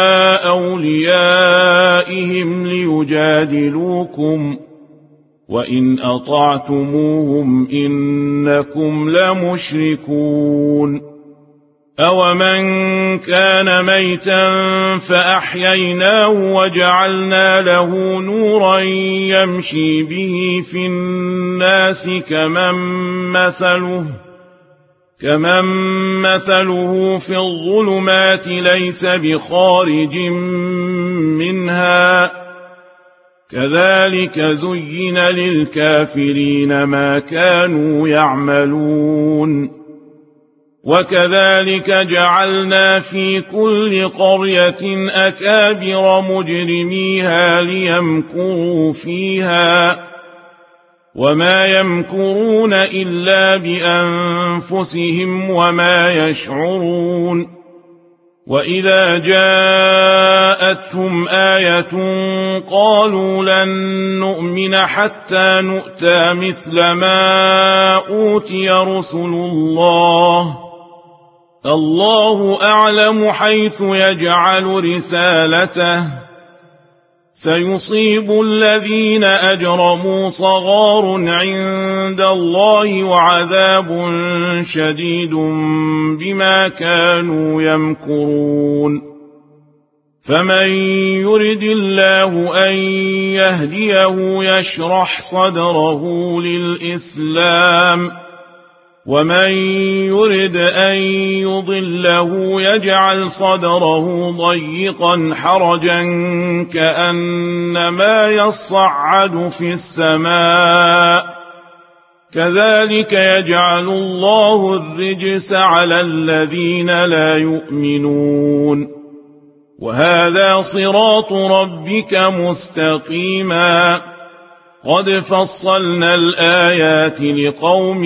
أوليائهم ليجادلوكم وإن أطعتموهم إنكم لمشركون أومن كان ميتا فأحييناه وجعلنا له نورا يمشي به في الناس كمن مثله كمن مثله في الظلمات ليس بخارج منها كذلك زين للكافرين ما كانوا يعملون وكذلك جعلنا في كل قرية أكابر مجرميها ليمكروا فيها وما يمكرون إلا بأنفسهم وما يشعرون وإذا جاءتهم آية قالوا لن نؤمن حتى نؤتى مثل ما أوتي رسل الله الله أعلم حيث يجعل رسالته سيصيب الذين أجرموا صغار عند الله وعذاب شديد بما كانوا يمكرون فمن يرد الله أن يهديه يشرح صدره للإسلام ومن يرد أن يضله يجعل صدره ضيقا حرجا كأنما يصعد في السماء كذلك يجعل الله الرجس على الذين لا يؤمنون وهذا صراط ربك مستقيما قد فصلنا الآيات لقوم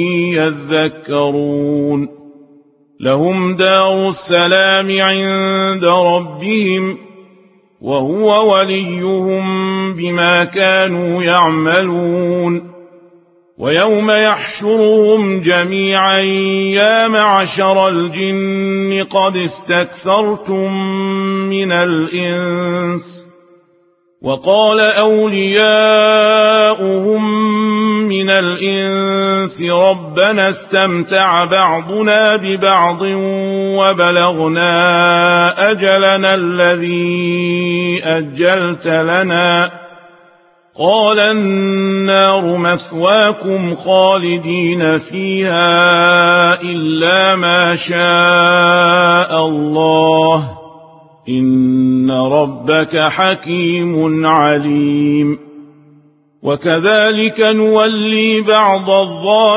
يذكرون لهم دار السلام عند ربهم وهو وليهم بما كانوا يعملون ويوم يحشرهم جميعا يا معشر الجن قد استكثرتم من الإنس وقال أولياؤهم من الإنس ربنا استمتع بعضنا ببعض وبلغنا أجلنا الذي أجلت لنا قال النار مثواكم خالدين فيها إلا ما شاء الله إن ربك حكيم عليم وكذلك نولي بعض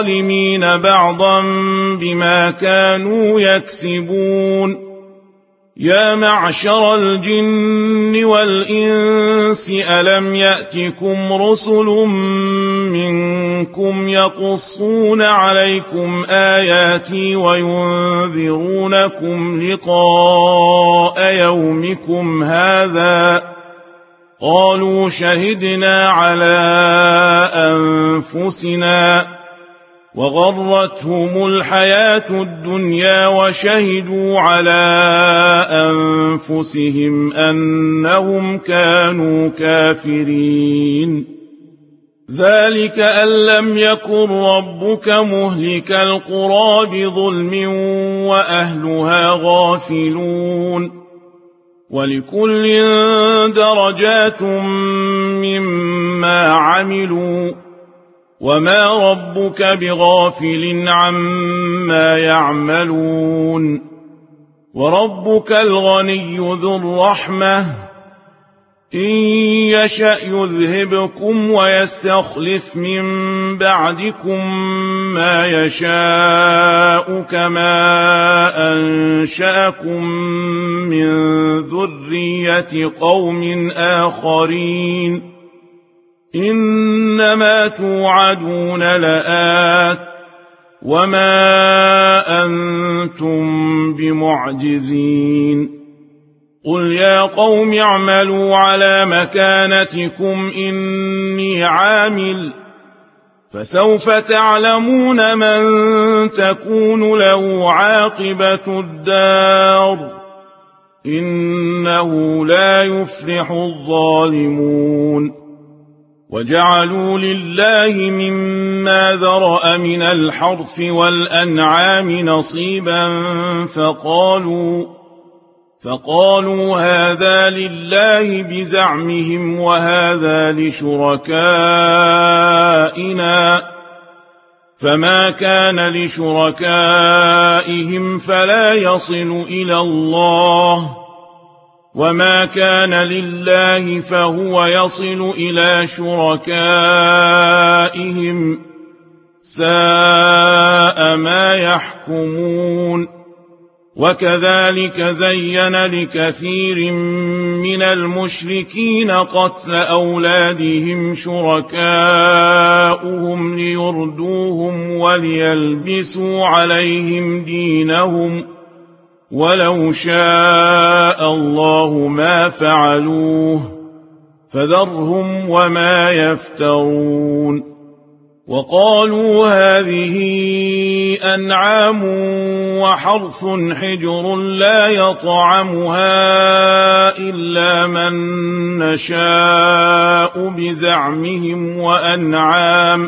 الظالمين بعضا بما كانوا يكسبون يا معشر الجن والإنس ألم يأتكم رسل منكم يقصون عليكم آياتي وينذرونكم لقاء يومكم هذا قالوا شهدنا على أنفسنا وغرتهم الحياة الدنيا وشهدوا على أنفسهم أنهم كانوا كافرين ذلك أن لم يكن ربك مهلك القرى بظلم وأهلها غافلون ولكل درجات مما عملوا وما ربك بغافل عما يعملون وربك الغني ذو الرحمة إن يشأ يذهبكم ويستخلف من بعدكم ما يشاء كما أنشأكم من ذرية قوم آخرين إنما توعدون لآت وما أنتم بمعجزين قل يا قوم اعملوا على مكانتكم إني عامل فسوف تعلمون من تكون له عاقبة الدار إنه لا يفلح الظالمون وجعلوا لله مما ذرأ من الحرث والأنعام نصيبا فقالوا فقالوا هذا لله بزعمهم وهذا لشركائنا فما كان لشركائهم فلا يصل إلى الله وما كان لله فهو يصل إلى شركائهم ساء ما يحكمون وكذلك زين لكثير من المشركين قتل أولادهم شركاؤهم ليردوهم وليلبسوا عليهم دينهم ولو شاء الله ما فعلوه فذرهم وما يفترون وقالوا هذه أنعام وحرث حجر لا يطعمها إلا من نشاء بزعمهم وأنعام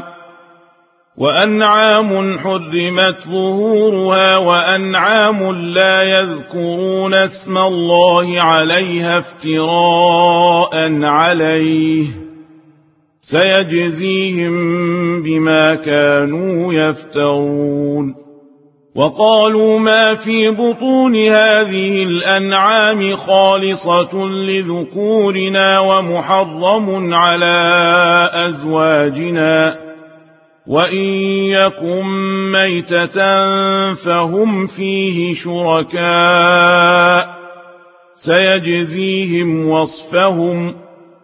وأنعام حرمت ظهورها وأنعام لا يذكرون اسم الله عليها افتراء عليه سيجزيهم بما كانوا يفترون وقالوا ما في بطون هذه الأنعام خالصة لذكورنا ومحرم على أزواجنا وإن يكن ميتة فهم فيه شركاء سيجزيهم وصفهم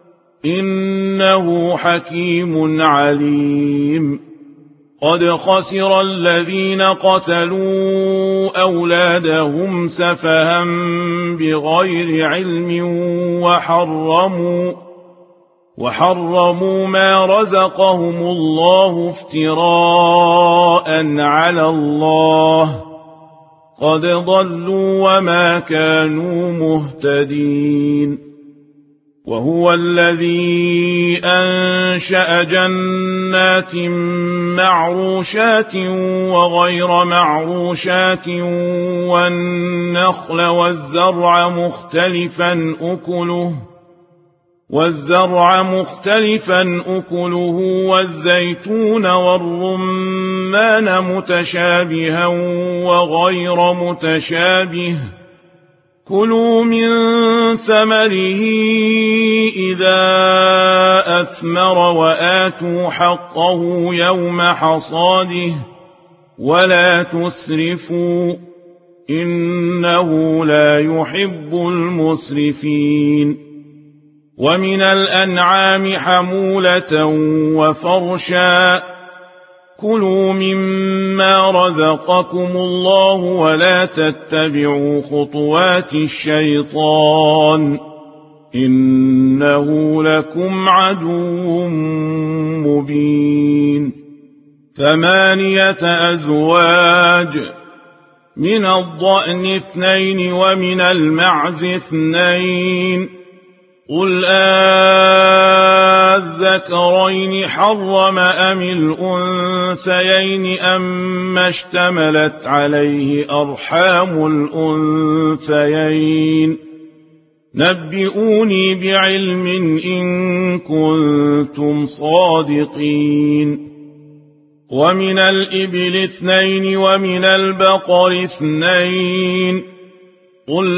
إنه حكيم عليم قد خسر الذين قتلوا أولادهم سفها بغير علم وحرموا وحرموا ما رزقهم الله افتراء على الله قد ضلوا وما كانوا مهتدين وهو الذي أنشأ جنات معروشات وغير معروشات والنخل والزرع مختلفا أكله والزرع مختلفا أكله والزيتون والرمان متشابها وغير متشابه كلوا من ثمره إذا أثمر وآتوا حقه يوم حصاده ولا تسرفوا إنه لا يحب المسرفين. ومن الأنعام حمولة وفرشا كلوا مما رزقكم الله ولا تتبعوا خطوات الشيطان إنه لكم عدو مبين. ثمانية أزواج من الضأن اثنين ومن المعز اثنين قل آذكرين حرم أم الأنثيين أما اشتملت عليه أرحام الأنثيين نبئوني بعلم إن كنتم صادقين. ومن الإبل اثنين ومن البقر اثنين قل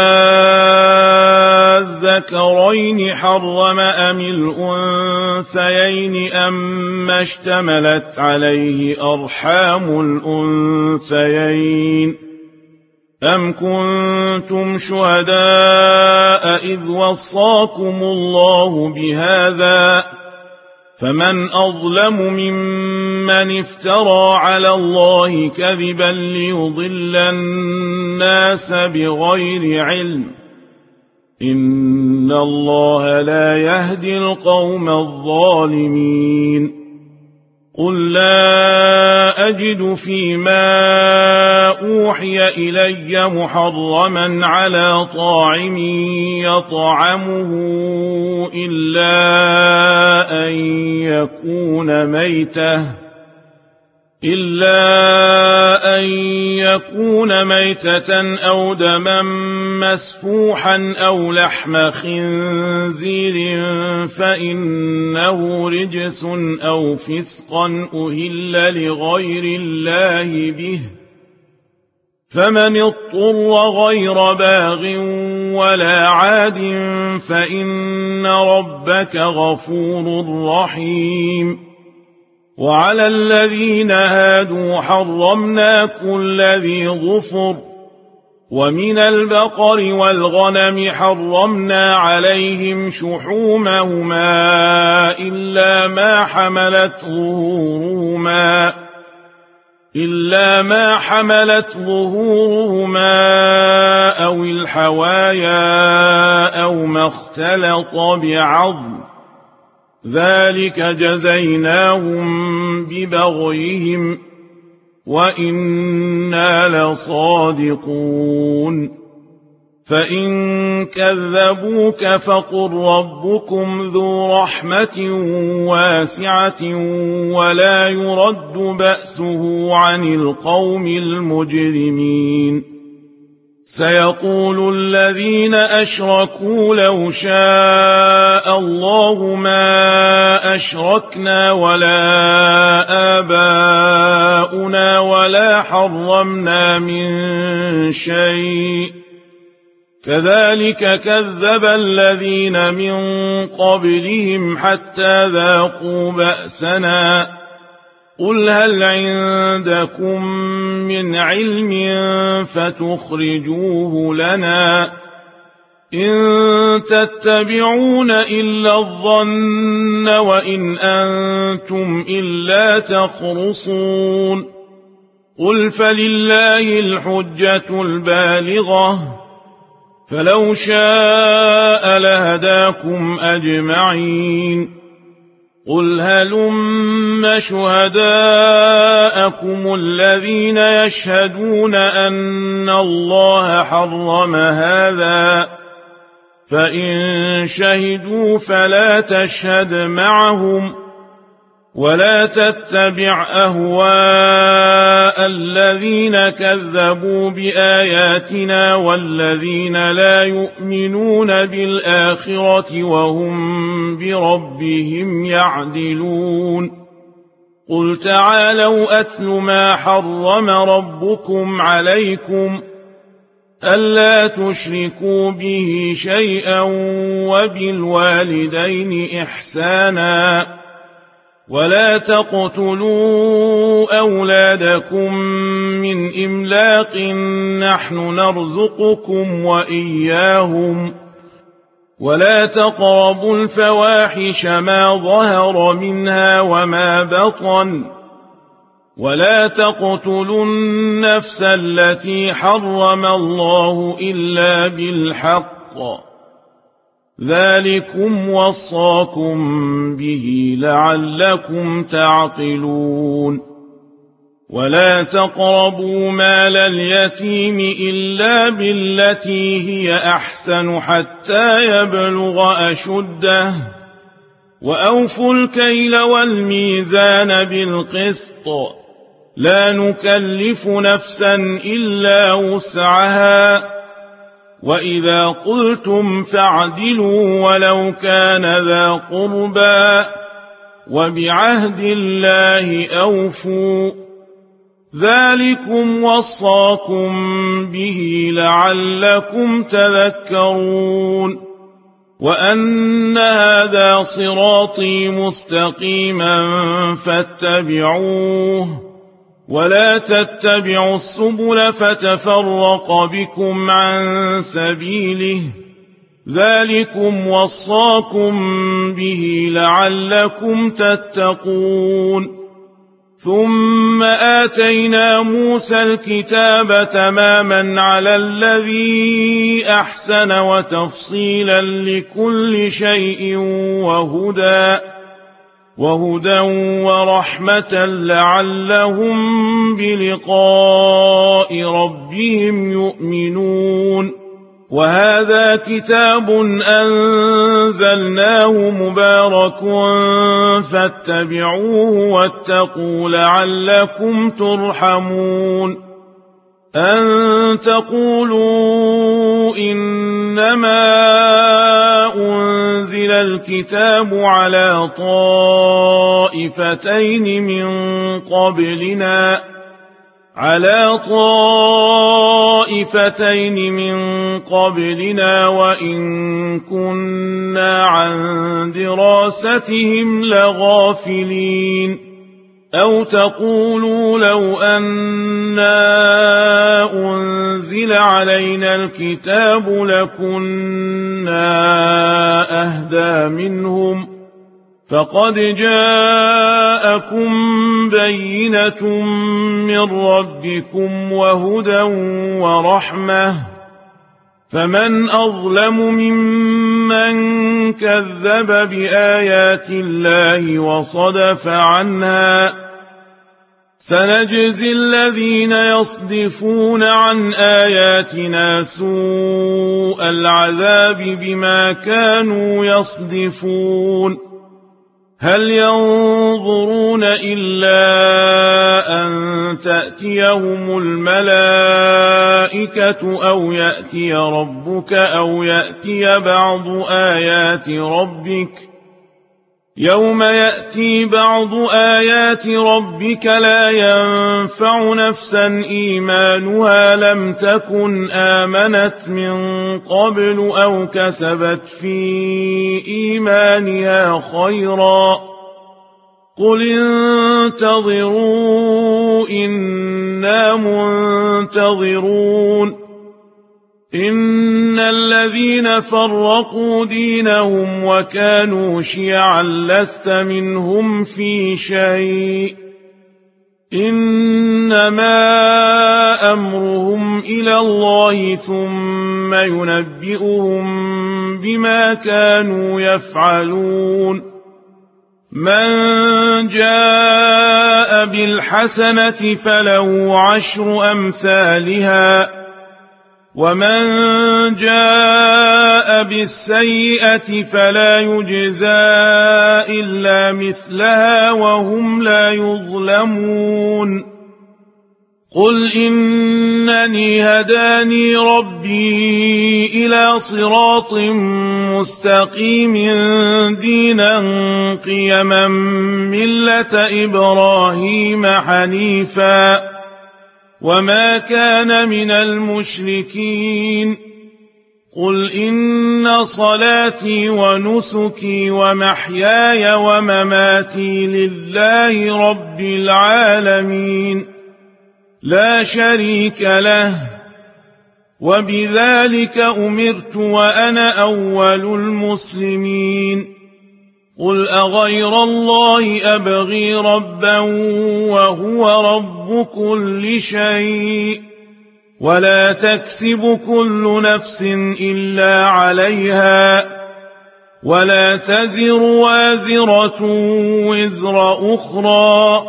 آذكرين حرم أم الأنثيين أما اشتملت عليه أرحام الأنثيين أم كنتم شهداء إذ وصاكم الله بهذا فمن أظلم ممن افترى على الله كذبا ليضل الناس بغير علم إن الله لا يهدي القوم الظالمين. قل لا أجد فيما أوحي إلي محرما على طاعم يطعمه إلا أن يكون ميتة إلا أن يكون ميتة أو دما مسفوحا أو لحم خنزير فإنه رجس أو فسقا أهل لغير الله به فمن اضطر غير باغ ولا عاد فإن ربك غفور رحيم. وعلى الذين هادوا حرمنا كل ذي ظفر ومن البقر والغنم حرمنا عليهم شحومهما إلا ما حملت ظهورهما إلا ما حملت ظهورهما أو الحوايا أو ما اختلط بعظم ذلك جزيناهم ببغيهم وإنا لصادقون. فإن كذبوك فقل ربكم ذو رحمة واسعة ولا يرد بأسه عن القوم المجرمين. سيقول الذين أشركوا لو شاء الله ما أشركنا ولا آباؤنا ولا حرمنا من شيء كذلك كذب الذين من قبلهم حتى ذاقوا بأسنا قل هل عندكم من علم فتخرجوه لنا إن تتبعون إلا الظن وإن أنتم إلا تخرصون. قل فلله الحجة البالغة فلو شاء لهداكم أجمعين. قل هلم شهداءكم الذين يشهدون أن الله حرم هذا فإن شهدوا فلا تشهد معهم ولا تتبع أهواء الذين كذبوا بآياتنا والذين لا يؤمنون بالآخرة وهم بربهم يعدلون. قل تعالوا أتل ما حرم ربكم عليكم ألا تشركوا به شيئا وبالوالدين إحسانا ولا تقتلوا أولادكم من إملاق نحن نرزقكم وإياهم ولا تقربوا الفواحش ما ظهر منها وما بطن ولا تقتلوا النفس التي حرم الله إلا بالحق ذلكم وصاكم به لعلكم تعقلون ولا تقربوا مال اليتيم إلا بالتي هي أحسن حتى يبلغ أشده وأوفوا الكيل والميزان بالقسط لا نكلف نفسا إلا وسعها وإذا قلتم فاعدلوا ولو كان ذا قربى وبعهد الله أوفوا ذلكم وصاكم به لعلكم تذكرون وأن هذا صراطي مستقيما فاتبعوه ولا تتبعوا السبل فتفرق بكم عن سبيله ذلكم وصاكم به لعلكم تتقون ثم آتينا موسى الكتاب تماما على الذي أحسن وتفصيلا لكل شيء وهدى وهدى ورحمة لعلهم بلقاء ربهم يؤمنون وهذا كتاب أنزلناه مبارك فاتبعوه واتقوا لعلكم ترحمون أن تقولوا إنما أنزل الكتاب على طائفتين من قبلنا على طائفتين من قبلنا وإن كنا عن دراستهم لغافلين أو تقولوا لو أنا أنزل علينا الكتاب لكنا أهدى منهم فقد جاءكم بينة من ربكم وهدى ورحمة فمن أظلم ممن كذب بآيات الله وصدف عنها سنجزي الذين يصدفون عن آياتنا سوء العذاب بما كانوا يصدفون هل ينظرون إلا أن تأتيهم الملائكة أو يأتي ربك أو يأتي بعض آيات ربك يوم يأتي بعض آيات ربك لا ينفع نفسا إيمانها لم تكن آمنت من قبل أو كسبت في إيمانها خيرا قل انتظروا إنا منتظرون إن الذين فرقوا دينهم وكانوا شيعا لست منهم في شيء إنما أمرهم إلى الله ثم ينبئهم بما كانوا يفعلون من جاء بالحسنة فله عشر أمثالها ومن جاء بالسيئة فلا يجزى إلا مثلها وهم لا يظلمون قل إنني هداني ربي إلى صراط مستقيم دينا قيما ملة إبراهيم حنيفا وما كان من المشركين قل إن صلاتي ونسكي ومحياي ومماتي لله رب العالمين لا شريك له وبذلك أمرت وأنا أول المسلمين قل أغير الله أبغي ربا وهو رب كل شيء ولا تكسب كل نفس إلا عليها ولا تزر وازرة وزر أخرى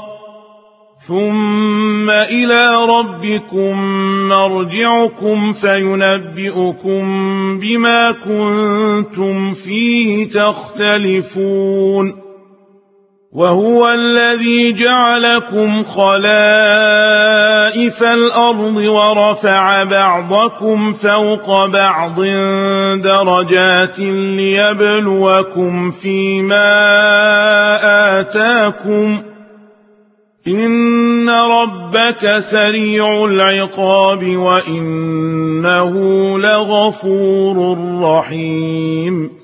ثم إلى ربكم مرجعكم فينبئكم بما كنتم فيه تختلفون وهو الذي جعلكم خلائف الأرض ورفع بعضكم فوق بعض درجات ليبلوكم فيما آتاكم إن ربك سريع العقاب وإنه لغفور رحيم